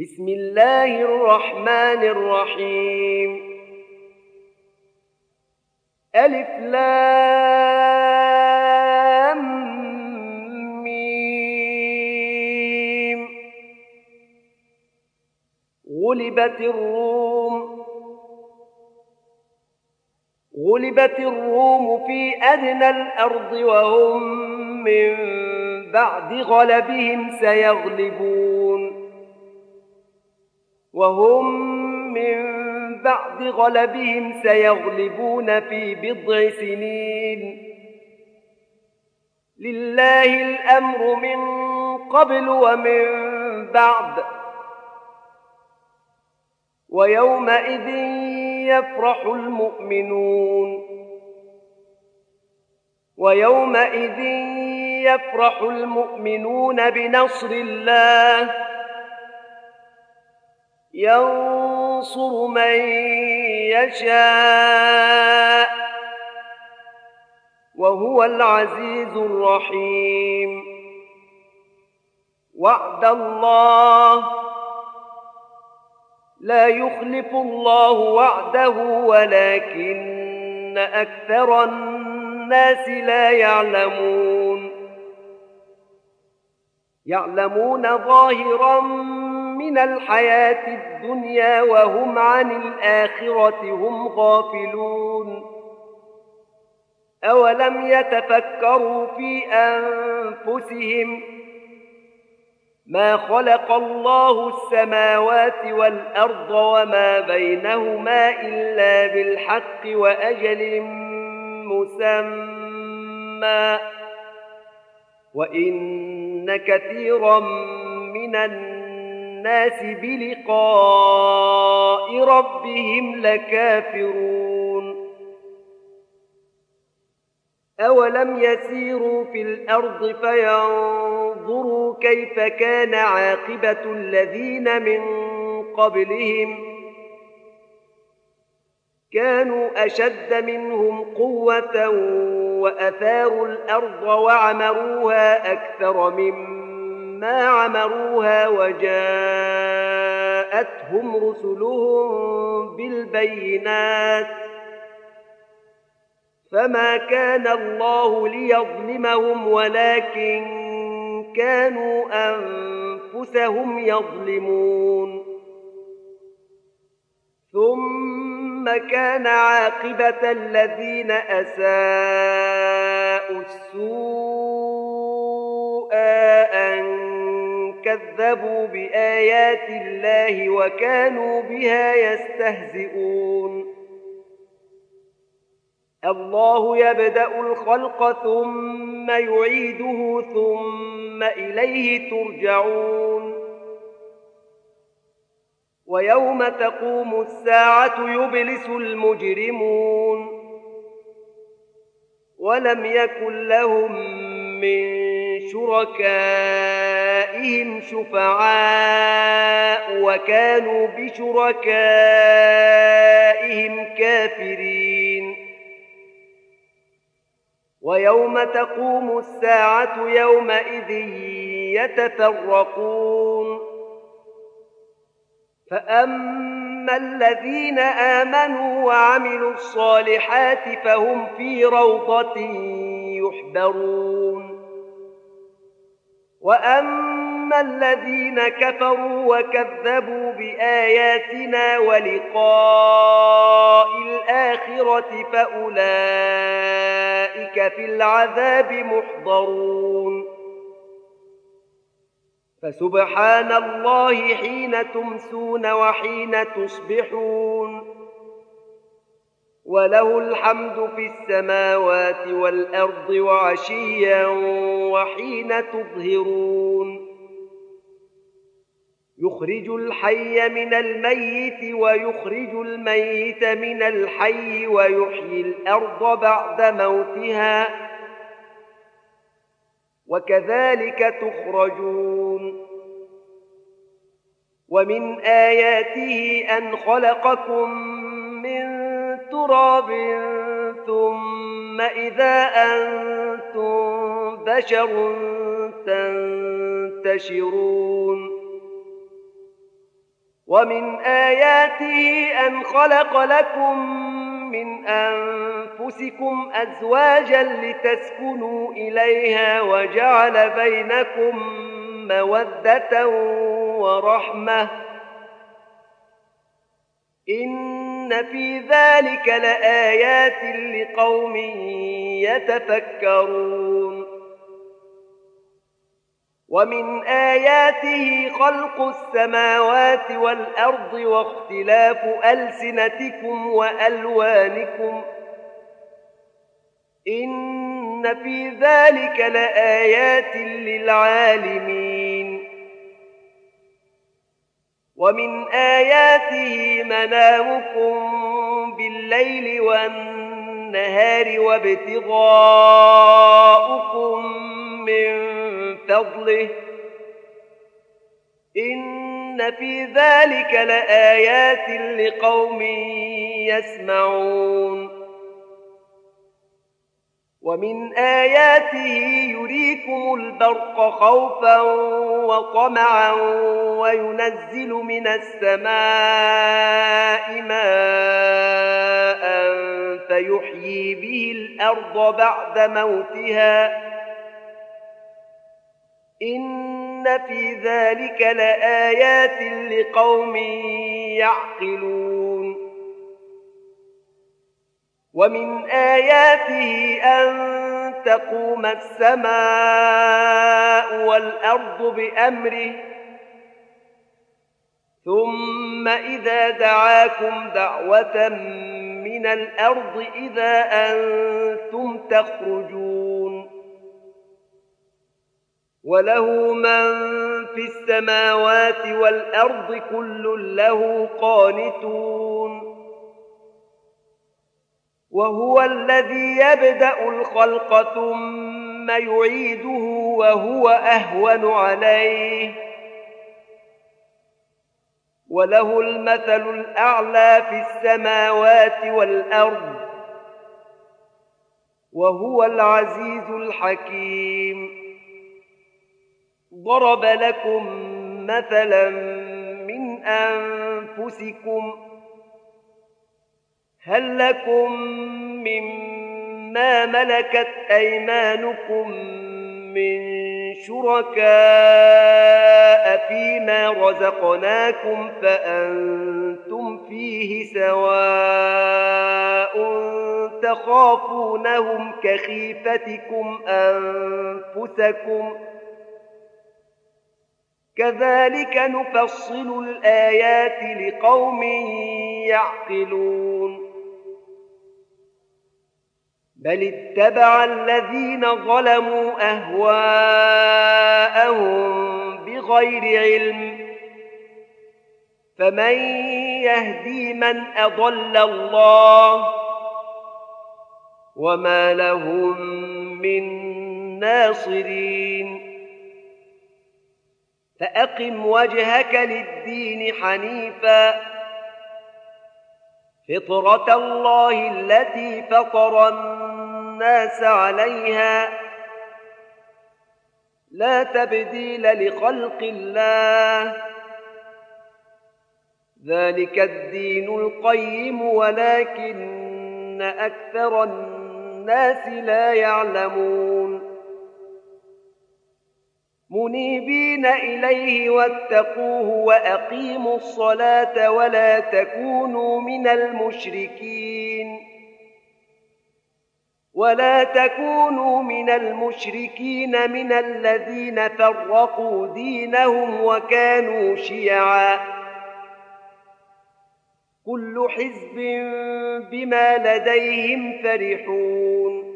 بسم الله الرحمن الرحيم. ألف لام ميم. غلبت الروم في أدنى الأرض وهم من بعد غلبهم سيغلبون في بضع سنين. لله الأمر من قبل ومن بعد، ويومئذ يفرح المؤمنون بنصر الله، ينصر من يشاء وهو العزيز الرحيم. وعد الله، لا يخلف الله وعده ولكن أكثر الناس لا يعلمون ظاهرا من الحياة الدنيا وهم عن الآخرة هم غافلون. أولم يتفكروا في أنفسهم ما خلق الله السماوات والأرض وما بينهما إلا بالحق وأجل مسمى، وإن كثيرا من الناس بلقاء ربهم لكافرون. أولم يسيروا في الأرض فينظروا كيف كان عاقبة الذين من قبلهم، كانوا أشد منهم قوة وأثاروا الأرض وعمروها أكثر مما عمروها، وجاءتهم رسلهم بالبينات، فما كان الله ليظلمهم ولكن كانوا أنفسهم يظلمون. ثم كان عاقبة الذين أساءوا السوء أن كذبوا بآيات الله وكانوا بها يستهزئون. الله يبدأ الخلق ثم يعيده ثم إليه ترجعون. ويوم تقوم الساعة يبلس المجرمون، ولم يكن لهم من شركائهم شفعاء وكانوا بشركائهم كافرين. ويوم تقوم الساعة يومئذ يتفرقون، فأما الذين آمنوا وعملوا الصالحات فهم في روضة يحبرون، وأما الذين كفروا وكذبوا بآياتنا ولقاء الآخرة فأولئك في العذاب محضرون. فسبحان الله حين تمسون وحين تصبحون، وله الحمد في السماوات والأرض وعشيا وحين تظهرون. يخرج الحي من الميت ويخرج الميت من الحي ويحيي الأرض بعد موتها، وكذلك تخرجون. ومن آياته أن خلقكم من تراب ثم إذا أنتم بشر تنتشرون. ومن آياته أن خلق لكم من أنفسكم أزواجا لتسكنوا إليها وجعل بينكم مودة ورحمة إن في ذلك لآيات لقوم يتفكرون ومن آياته خلق السماوات والأرض واختلاف ألسنتكم وألوانكم إن في ذلك لآيات للعالمين ومن آياته منامكم بالليل والنهار وابتغاؤكم من فضله إن في ذلك لآيات لقوم يسمعون ومن آياته يريكم البرق خوفا وطمعا وينزل من السماء ماء فيحيي به الأرض بعد موتها إن في ذلك لآيات لقوم يعقلون ومن آياته أن تقوم السماء والأرض بأمره ثم إذا دعاكم دعوة من الأرض إذا أنتم تخرجون وله من في السماوات والأرض كل له قانتون وهو الذي يبدأ الخلق ثم يعيده وهو أهون عليه وله المثل الأعلى في السماوات والأرض وهو العزيز الحكيم ضرب لكم مثلا من أنفسكم هل لكم مما ملكت أيمانكم من شركاء فيما رزقناكم فأنتم فيه سواء تخافونهم كخيفتكم أنفسكم كذلك نفصل الآيات لقوم يعقلون بل اتبع الذين ظلموا أهواءهم بغير علم فمن يهدي من أضل الله وما لهم من ناصرين فأقم وجهك للدين حنيفا فطرة الله التي فطر الناس عليها لا تبديل لخلق الله ذلك الدين القيم ولكن أكثر الناس لا يعلمون منيبين إليه واتقوه وأقيموا الصلاة ولا تكونوا من المشركين من الذين فرقوا دينهم وكانوا شيعا كل حزب بما لديهم فرحون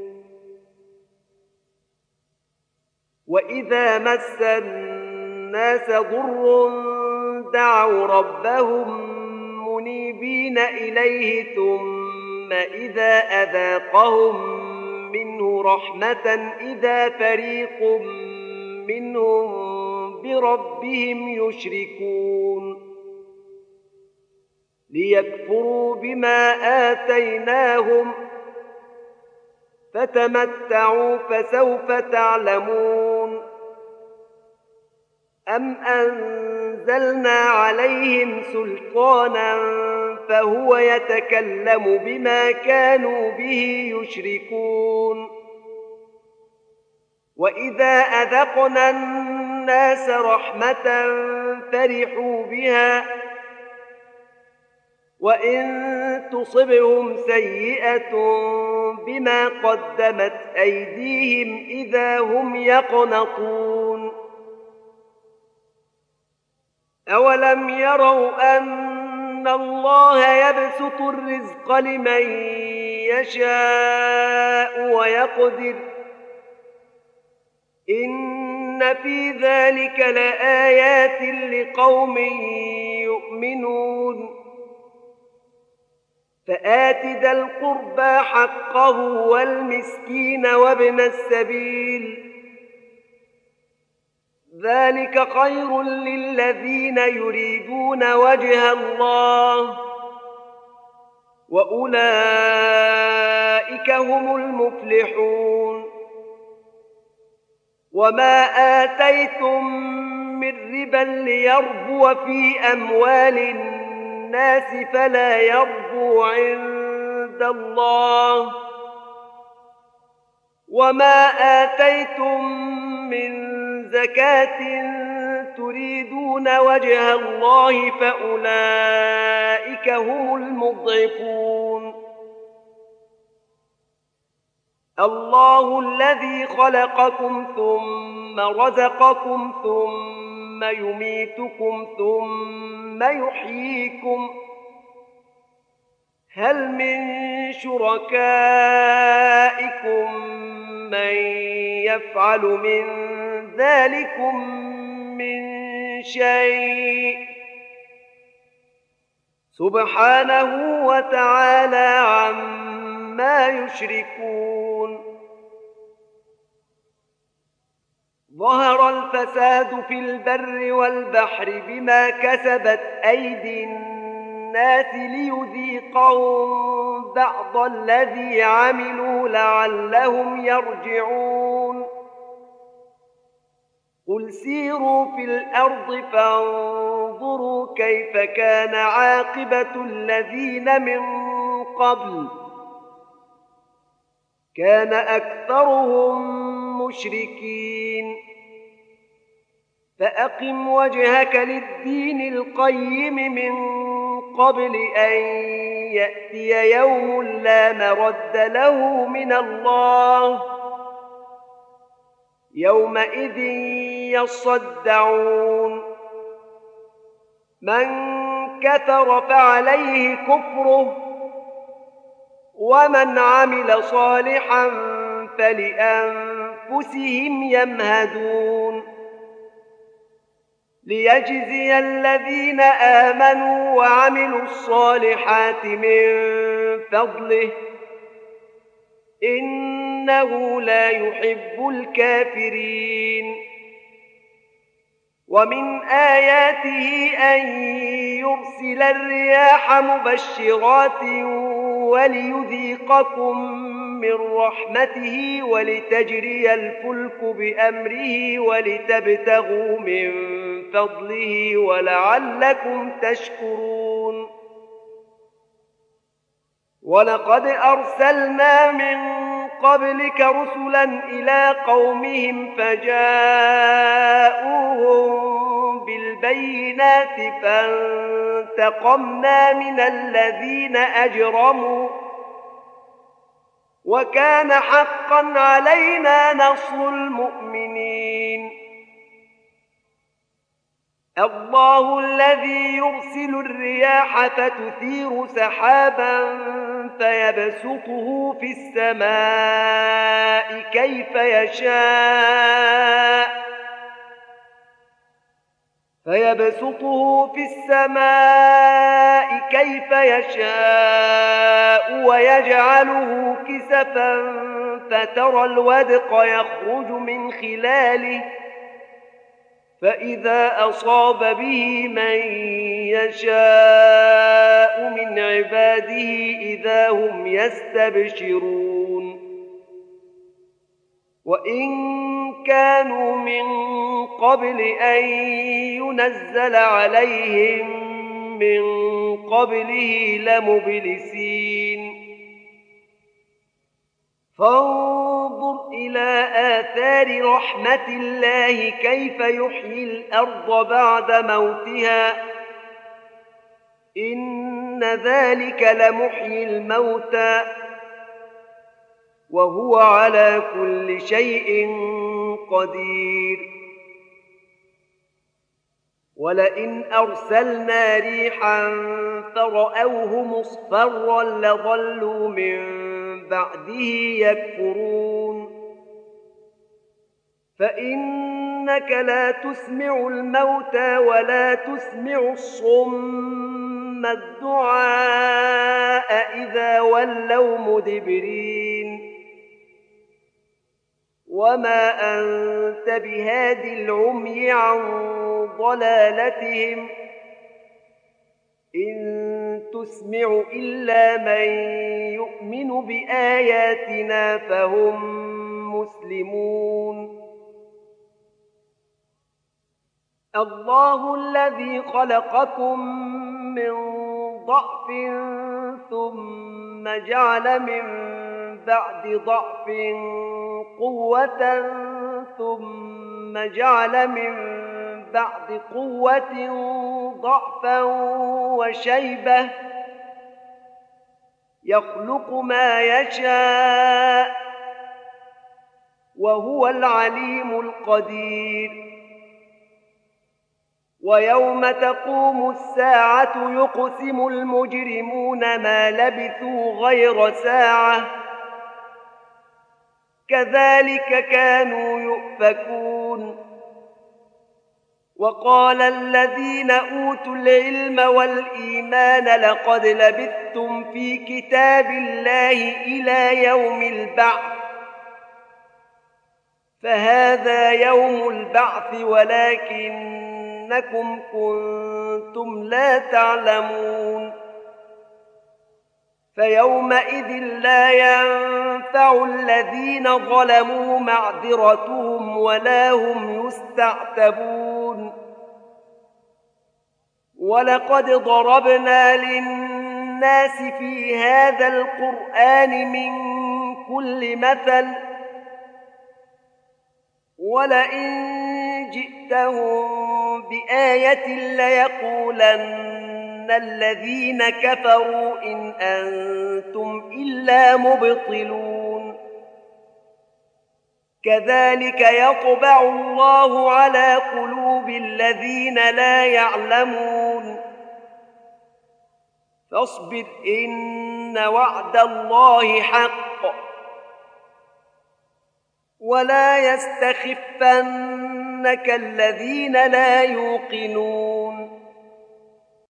وإذا مس الناس ضر دعوا ربهم منيبين إليه ثم إذا أذاقهم منه رحمة إذا فريق منهم بربهم يشركون ليكفروا بما آتيناهم فتمتعوا فسوف تعلمون أم أنزلنا نزلنا عليهم سلطانا فهو يتكلم بما كانوا به يشركون وإذا أذقنا الناس رحمة فرحوا بها وإن تصبهم سيئة بما قدمت أيديهم إذا هم يقنطون أولم يروا أن الله يبسط الرزق لمن يشاء ويقدر إن في ذلك لآيات لقوم يؤمنون فآت ذا القربى حقه والمسكين وابن السبيل ذلك خير للذين يريدون وجه الله وأولئك هم المفلحون وما آتيتم من ربا ليربو في أموال الناس فلا يربو عند الله وما آتيتم من زكاة تريدون وجه الله فأولئك هم المضعفون الله الذي خلقكم ثم رزقكم ثم يميتكم ثم يحييكم هل من شركائكم من يفعل من ذلكم من شيء سبحانه وتعالى عما يشركون ظهر الفساد في البر والبحر بما كسبت أيدي الناس ليذيقهم بعض الذي عملوا لعلهم يرجعون قل سيروا في الأرض فانظروا كيف كان عاقبة الذين من قبل كان أكثرهم مشركين فأقم وجهك للدين القيم من قبل أن يأتي يوم لا مرد له من الله يومئذ يصدعون من كفر فعليه كفره ومن عمل صالحا فلأنفسهم يمهدون ليجزي الذين آمنوا وعملوا الصالحات من فضله إنه لا يحب الكافرين ومن آياته أن يرسل الرياح مبشرات وليذيقكم من رحمته ولتجري الفلك بأمره ولتبتغوا من فضله ولعلكم تشكرون ولقد أرسلنا من قبلك رسلا إلى قومهم فجاءوهم بالبينات فانتقمنا من الذين أجرموا وكان حقا علينا نصر المؤمنين الله الذي يرسل الرياح فتثير سحابا فيبسطه في السماء كيف يشاء ويجعله كسفا فترى الودق يخرج من خلاله فإذا أصاب به من يشاء من عباده إذا هم يستبشرون وإن كانوا من قبل أن ينزل عليهم من قبله لمبلسين فانظر إلى آثار رحمة الله كيف يحيي الأرض بعد موتها إن ذلك لمحيي الموتى وهو على كل شيء قدير ولئن أرسلنا ريحا فرأوه مصفرا لظلوا من بعده يكفرون فإنك لا تسمع الموتى ولا تسمع الصم الدعاء إذا ولوا مدبرين وما أنت بهاد العمي عن ضلالتهم إن تسمع إلا من يؤمن بآياتنا فهم مسلمون الله الذي خلقكم من ضعف ثم جعل من بعد ضعف قوة ثم جعل من بعد قوة ضعفا وشيبة يخلق ما يشاء وهو العليم القدير ويوم تقوم الساعة يقسم المجرمون ما لبثوا غير ساعة كذلك كانوا يؤفكون وقال الذين أوتوا العلم والإيمان لقد لبثتم في كتاب الله إلى يوم البعث فهذا يوم البعث ولكنكم كنتم لا تعلمون فيومئذ لا ينفع الذين ظلموا معذرتهم ولا هم يستعتبون ولقد ضربنا للناس في هذا القرآن من كل مثل ولئن جئتهم بآية ليقولن الذين كفروا إن أنتم إلا مبطلون كذلك يطبع الله على قلوب الذين لا يعلمون فاصبر إن وعد الله حق ولا يستخفنك الذين لا يوقنون